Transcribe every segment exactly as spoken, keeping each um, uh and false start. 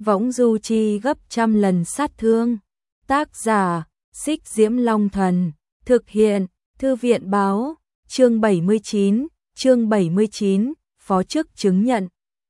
võng du chi gấp trăm lần sát thương. Tác giả, Xích Diễm Long Thần, thực hiện, Thư viện Báo, chương bảy mươi chín, chương bảy mươi chín, phó chức chứng nhận.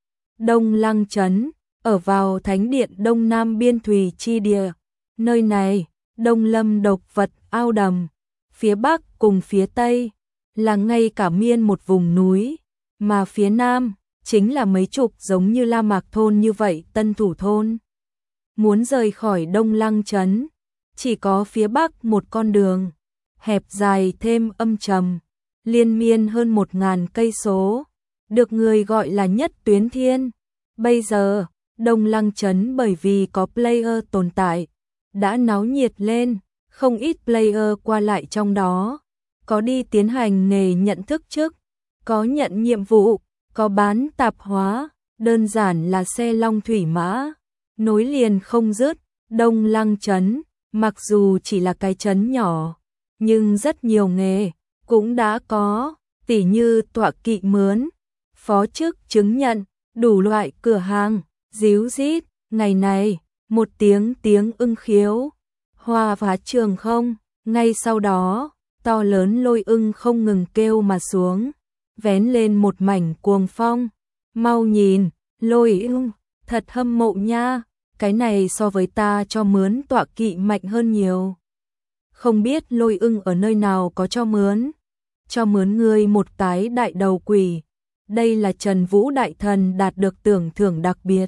Đông Lăng Trấn, ở vào thánh điện Đông Nam biên thùy chi địa, nơi này, Đông Lâm độc vật ao đầm, phía Bắc cùng phía Tây, là ngay cả miên một vùng núi, mà phía Nam, chính là mấy chục giống như La Mạc Thôn như vậy Tân Thủ Thôn. Muốn rời khỏi Đông Lăng Trấn, chỉ có phía Bắc một con đường, hẹp dài thêm âm trầm, liên miên hơn một ngàn cây số, được người gọi là Nhất Tuyến Thiên. Bây giờ, Đông Lăng Trấn bởi vì có player tồn tại, đã náo nhiệt lên, không ít player qua lại trong đó, có đi tiến hành nghề nhận thức chức, có nhận nhiệm vụ, có bán tạp hóa, đơn giản là xe long thủy mã, nối liền không dứt. Đông Lăng Trấn, mặc dù chỉ là cái trấn nhỏ, nhưng rất nhiều nghề cũng đã có, tỉ như tọa kỵ mướn, phó chức chứng nhận, đủ loại cửa hàng, díu dít. Ngày này, một tiếng tiếng ưng khiếu, hoa phá trường không, ngay sau đó, to lớn lôi ưng không ngừng kêu mà xuống, vén lên một mảnh cuồng phong. Mau nhìn, lôi ưng, thật hâm mộ nha, cái này so với ta cho mướn tọa kỵ mạnh hơn nhiều. Không biết lôi ưng ở nơi nào có cho mướn, cho mướn ngươi một cái đại đầu quỷ. Đây là Trần Vũ Đại Thần đạt được tưởng thưởng đặc biệt.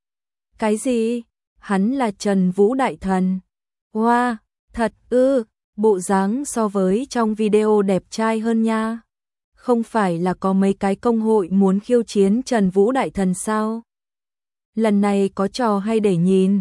Cái gì? Hắn là Trần Vũ Đại Thần? Wow, thật ư, bộ dáng so với trong video đẹp trai hơn nha. Không phải là có mấy cái công hội muốn khiêu chiến Trần Vũ Đại Thần sao? Lần này có trò hay để nhìn.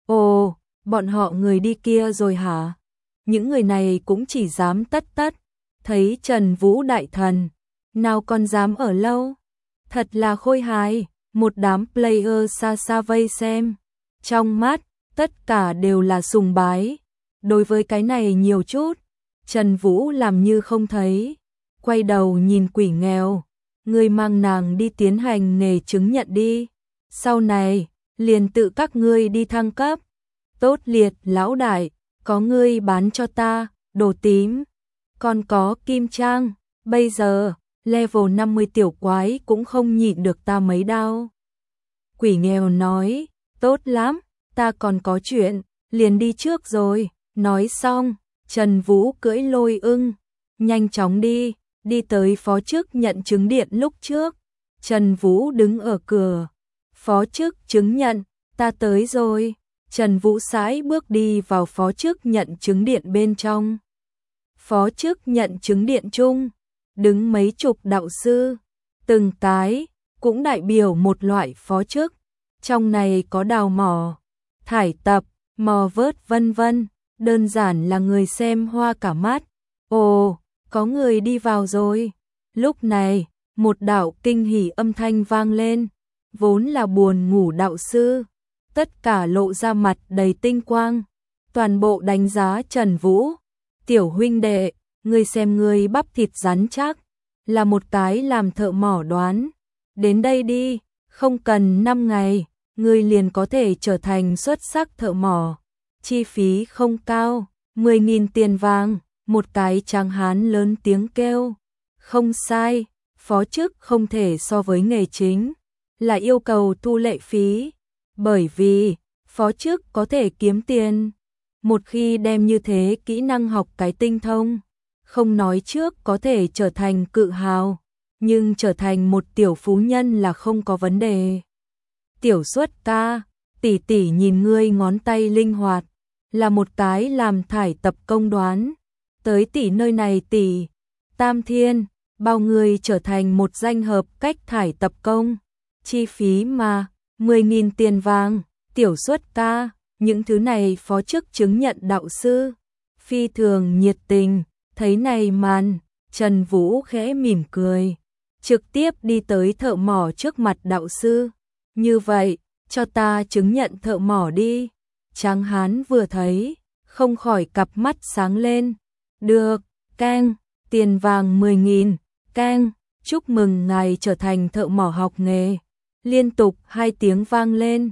Ồ, bọn họ người đi kia rồi hả? Những người này cũng chỉ dám tất tất, thấy Trần Vũ Đại Thần, nào còn dám ở lâu. Thật là khôi hài, một đám player xa xa vây xem. Trong mắt, tất cả đều là sùng bái. Đối với cái này nhiều chút, Trần Vũ làm như không thấy. Quay đầu nhìn quỷ nghèo, người mang nàng đi tiến hành nghề chứng nhận đi. Sau này, liền tự các ngươi đi thăng cấp. Tốt liệt lão đại, có ngươi bán cho ta, đồ tím. Còn có kim trang, bây giờ, level năm mươi tiểu quái cũng không nhịn được ta mấy đao. Quỷ nghèo nói, tốt lắm, ta còn có chuyện, liền đi trước rồi. Nói xong, Trần Vũ cưỡi lôi ưng, nhanh chóng đi, đi tới phó chức nhận chứng điện lúc trước. Trần Vũ đứng ở cửa, phó chức chứng nhận, ta tới rồi. Trần Vũ sải bước đi vào phó chức nhận chứng điện bên trong. Phó chức nhận chứng điện chung, đứng mấy chục đạo sư, từng cái cũng đại biểu một loại phó chức. Trong này có đào mỏ, thải tập, mò vớt vân vân, đơn giản là người xem hoa cả mắt. Ồ, có người đi vào rồi. Lúc này, một đạo kinh hỉ âm thanh vang lên, vốn là buồn ngủ đạo sư, tất cả lộ ra mặt đầy tinh quang, toàn bộ đánh giá Trần Vũ. Tiểu huynh đệ, ngươi xem ngươi bắp thịt rắn chắc, là một cái làm thợ mỏ đoán. Đến đây đi, không cần năm ngày, ngươi liền có thể trở thành xuất sắc thợ mỏ. Chi phí không cao, mười nghìn tiền vàng. Một cái tráng hán lớn tiếng kêu. Không sai, phó chức không thể so với nghề chính, là yêu cầu thu lệ phí. Bởi vì, phó chức có thể kiếm tiền. Một khi đem như thế kỹ năng học cái tinh thông, không nói trước có thể trở thành cự hào, nhưng trở thành một tiểu phú nhân là không có vấn đề. Tiểu Xuất ca, tỷ tỷ nhìn ngươi ngón tay linh hoạt, là một cái làm thải tập công đoán. Tới tỷ nơi này tỷ, Tam Thiên, bao người trở thành một danh hợp cách thải tập công. Chi phí mà, mười nghìn tiền vàng. Tiểu Xuất ca, những thứ này phó chức chứng nhận đạo sư, phi thường nhiệt tình. Thấy này màn, Trần Vũ khẽ mỉm cười, trực tiếp đi tới thợ mỏ trước mặt đạo sư. Như vậy, cho ta chứng nhận thợ mỏ đi. Tráng hán vừa thấy, không khỏi cặp mắt sáng lên. Được, keng, tiền vàng mười nghìn, keng, chúc mừng ngài trở thành thợ mỏ học nghề. Liên tục hai tiếng vang lên.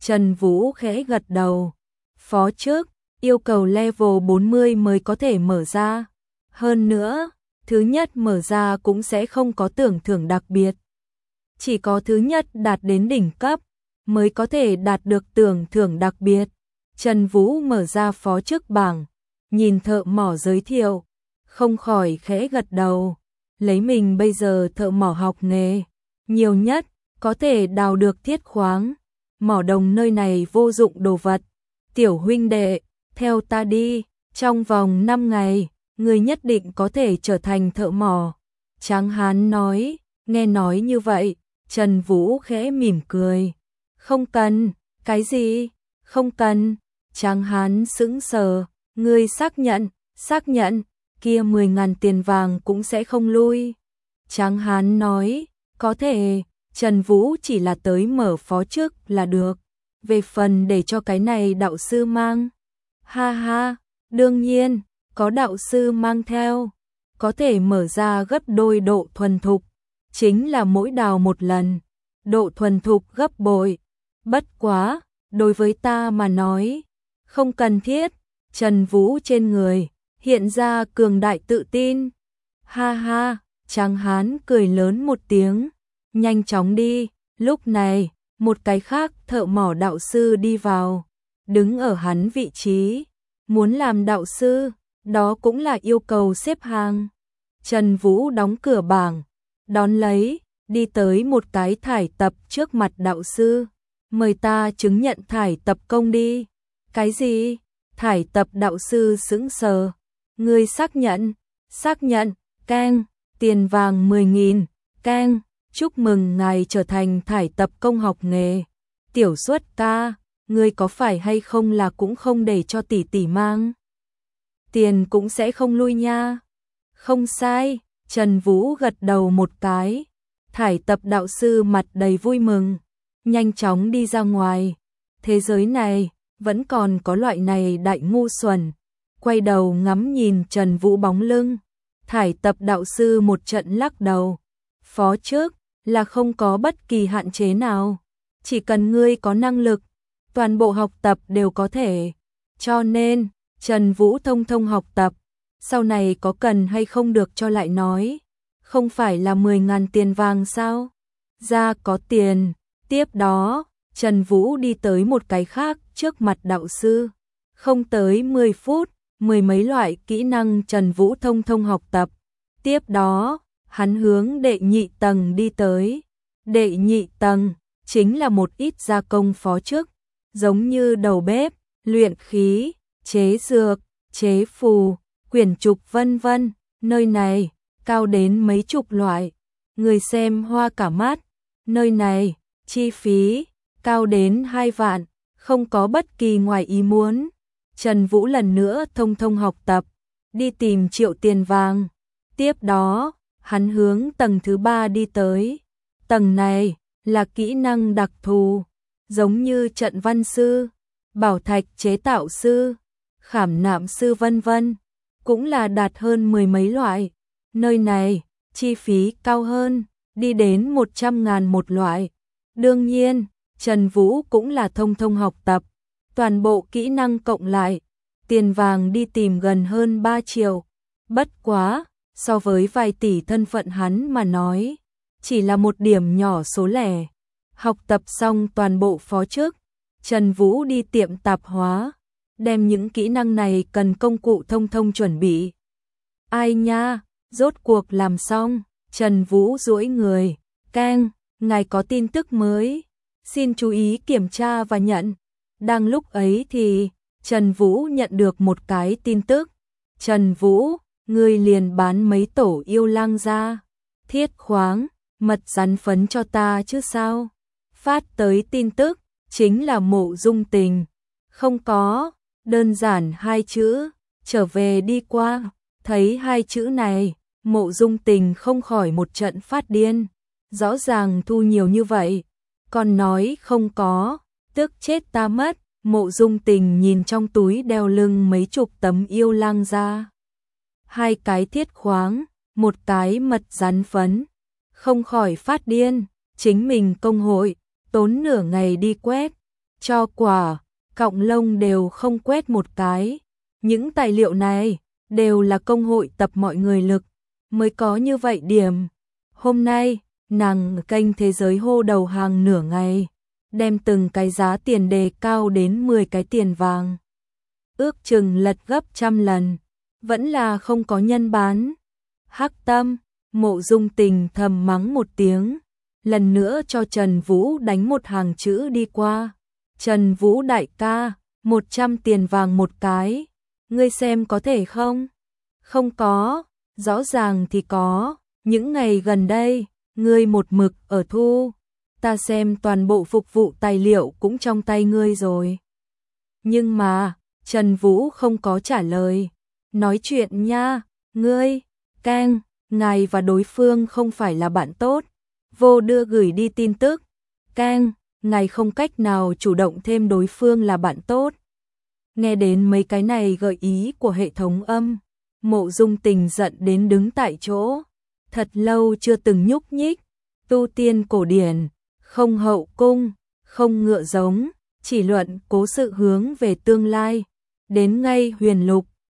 Trần Vũ khẽ gật đầu. Phó trước, yêu cầu level bốn mươi mới có thể mở ra. Hơn nữa, thứ nhất mở ra cũng sẽ không có tưởng thưởng đặc biệt. Chỉ có thứ nhất đạt đến đỉnh cấp mới có thể đạt được tưởng thưởng đặc biệt. Trần Vũ mở ra phó chức bảng, nhìn thợ mỏ giới thiệu, không khỏi khẽ gật đầu. Lấy mình bây giờ thợ mỏ học nghề, nhiều nhất có thể đào được thiết khoáng. Mỏ đồng nơi này vô dụng đồ vật. Tiểu huynh đệ, theo ta đi, trong vòng năm ngày, người nhất định có thể trở thành thợ mỏ. Tráng hán nói, nghe nói như vậy, Trần Vũ khẽ mỉm cười. Không cần, cái gì? Không cần. Tráng hán sững sờ, ngươi xác nhận, xác nhận, kia mười ngàn tiền vàng cũng sẽ không lui. Tráng hán nói, có thể, Trần Vũ chỉ là tới mở phó trước là được. Về phần để cho cái này đạo sư mang. Ha ha, đương nhiên, có đạo sư mang theo, có thể mở ra gấp đôi độ thuần thục. Chính là mỗi đào một lần, độ thuần thục gấp bội. Bất quá, đối với ta mà nói, không cần thiết. Trần Vũ trên người hiện ra cường đại tự tin. Ha ha, Tráng hán cười lớn một tiếng, nhanh chóng đi. Lúc này, một cái khác thợ mỏ đạo sư đi vào, đứng ở hắn vị trí. Muốn làm đạo sư, đó cũng là yêu cầu xếp hàng. Trần Vũ đóng cửa bảng, đón lấy, đi tới một cái thải tập trước mặt đạo sư. Mời ta chứng nhận thải tập công đi. Cái gì? Thải tập đạo sư sững sờ. Ngươi xác nhận, xác nhận, keng, tiền vàng mười nghìn, keng, chúc mừng ngài trở thành thải tập công học nghề. Tiểu Xuất ca, ngươi có phải hay không là cũng không để cho tỷ tỷ mang? Tiền cũng sẽ không lui nha. Không sai, Trần Vũ gật đầu một cái. Thải tập đạo sư mặt đầy vui mừng, nhanh chóng đi ra ngoài. Thế giới này, vẫn còn có loại này đại ngu xuẩn. Quay đầu ngắm nhìn Trần Vũ bóng lưng. Thải tập đạo sư một trận lắc đầu. Phó trước, là không có bất kỳ hạn chế nào. Chỉ cần ngươi có năng lực, toàn bộ học tập đều có thể. Cho nên, Trần Vũ thông thông học tập. Sau này có cần hay không được cho lại nói. Không phải là mười ngàn tiền vàng sao? Ra có tiền. Tiếp đó, Trần Vũ đi tới một cái khác trước mặt đạo sư. Không tới mười phút, mười mấy loại kỹ năng Trần Vũ thông thông học tập. Tiếp đó, hắn hướng đệ nhị tầng đi tới. Đệ nhị tầng chính là một ít gia công phó chức, giống như đầu bếp, luyện khí, chế dược, chế phù, quyển trục vân vân. Nơi này cao đến mấy chục loại, người xem hoa cả mắt. Nơi này chi phí cao đến hai vạn, không có bất kỳ ngoài ý muốn. Trần Vũ lần nữa thông thông học tập, đi tìm triệu tiền vàng. Tiếp đó, hắn hướng tầng thứ ba đi tới. Tầng này là kỹ năng đặc thù, giống như trận văn sư, bảo thạch chế tạo sư, khảm nạm sư vân vân, cũng là đạt hơn mười mấy loại. Nơi này, chi phí cao hơn, đi đến một trăm ngàn một loại. Đương nhiên, Trần Vũ cũng là thông thông học tập, toàn bộ kỹ năng cộng lại, tiền vàng đi tìm gần hơn ba triệu. Bất quá, so với vài tỷ thân phận hắn mà nói, chỉ là một điểm nhỏ số lẻ. Học tập xong toàn bộ phó chức, Trần Vũ đi tiệm tạp hóa, đem những kỹ năng này cần công cụ thông thông chuẩn bị. Ai nha, rốt cuộc làm xong. Trần Vũ duỗi người, keng, ngài có tin tức mới, xin chú ý kiểm tra và nhận. Đang lúc ấy thì, Trần Vũ nhận được một cái tin tức. Trần Vũ, ngươi liền bán mấy tổ yêu lang ra, thiết khoáng, mật rắn phấn cho ta chứ sao? Phát tới tin tức, chính là Mộ Dung Tình. Không có, đơn giản hai chữ, trở về đi qua. Thấy hai chữ này, Mộ Dung Tình không khỏi một trận phát điên. Rõ ràng thu nhiều như vậy, còn nói không có, tức chết ta mất. Mộ Dung Tình nhìn trong túi đeo lưng mấy chục tấm yêu lang ra. Hai cái thiết khoáng, một cái mật rắn phấn. Không khỏi phát điên, chính mình công hội, tốn nửa ngày đi quét. cho quả, cọng lông đều không quét một cái. Những tài liệu này đều là công hội tập mọi người lực mới có như vậy điểm. Hôm nay, nàng kênh thế giới hô đầu hàng nửa ngày, đem từng cái giá tiền đề cao đến mười cái tiền vàng. Ước chừng lật gấp trăm lần, vẫn là không có nhân bán. Hắc Tâm, Mộ Dung Tình thầm mắng một tiếng, lần nữa cho Trần Vũ đánh một hàng chữ đi qua. Trần Vũ đại ca, một trăm tiền vàng một cái, ngươi xem có thể không? Không có, rõ ràng thì có, những ngày gần đây, ngươi một mực ở thu, ta xem toàn bộ phục vụ tài liệu cũng trong tay ngươi rồi. Nhưng mà, Trần Vũ không có trả lời, nói chuyện nha, ngươi, Kang, ngài và đối phương không phải là bạn tốt, vô đưa gửi đi tin tức, Kang, ngài không cách nào chủ động thêm đối phương là bạn tốt. Nghe đến mấy cái này gợi ý của hệ thống âm, Mộ Dung Tình giận đến đứng tại chỗ, thật lâu chưa từng nhúc nhích, tu tiên cổ điển, không hậu cung, không ngựa giống, chỉ luận cố sự hướng về tương lai, đến ngay huyền lục,